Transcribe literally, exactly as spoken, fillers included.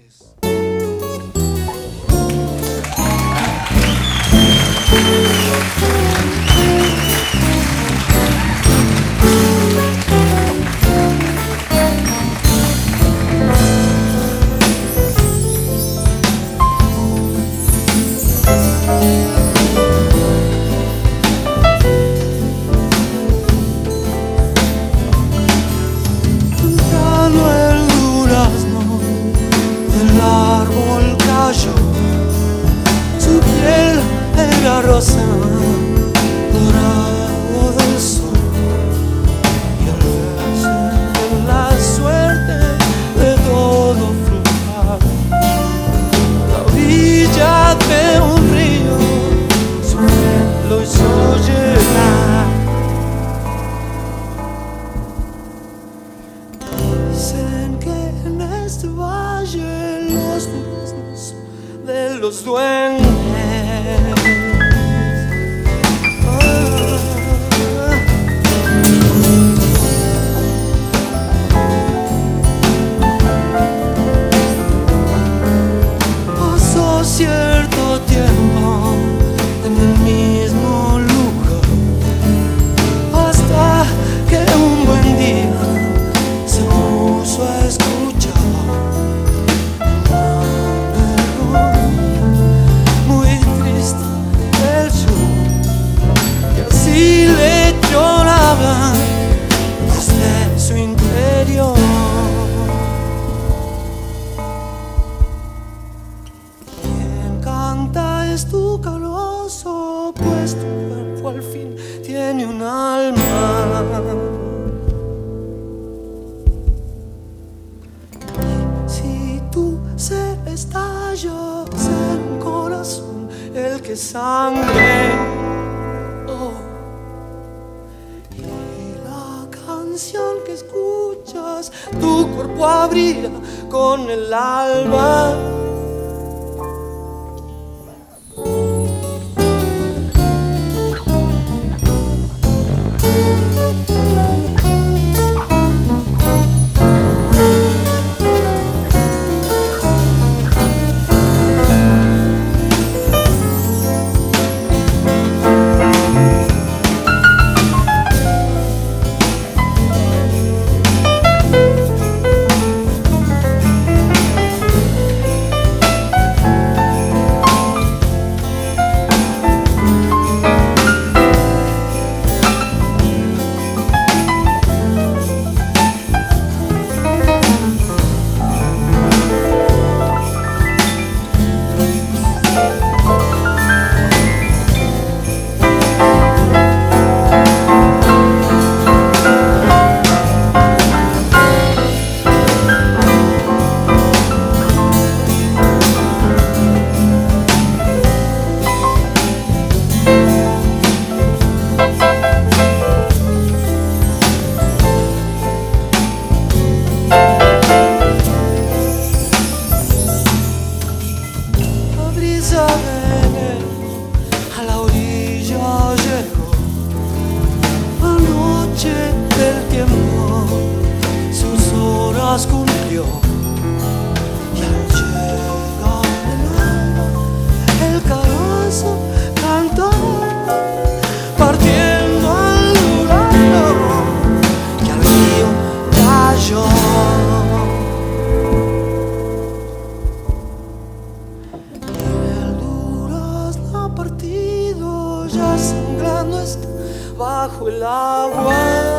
Ángeles. Rosa dorado del sol, y al verse en la suerte de todo fluir la orilla de un río, su lo hizo llegar. Dicen que en este valle los duraznos de los duendes cierto tiempo en el mismo lugar, hasta que un buen día se puso a escuchar una melodía muy triste del sur, y así le lloraba desde su interior. Es tu caloroso, pues tu cuerpo al fin tiene un alma. Y si tú se estallas en un corazón, el que sangre, oh, y la canción que escuchas, tu cuerpo abrirá con el alba. A la orilla llegó, anoche del tiempo sus horas cumplió, y al llegar el alba el carozo cantó, partiendo al durazno que al río cayó. Partido ya sangrando está bajo el agua.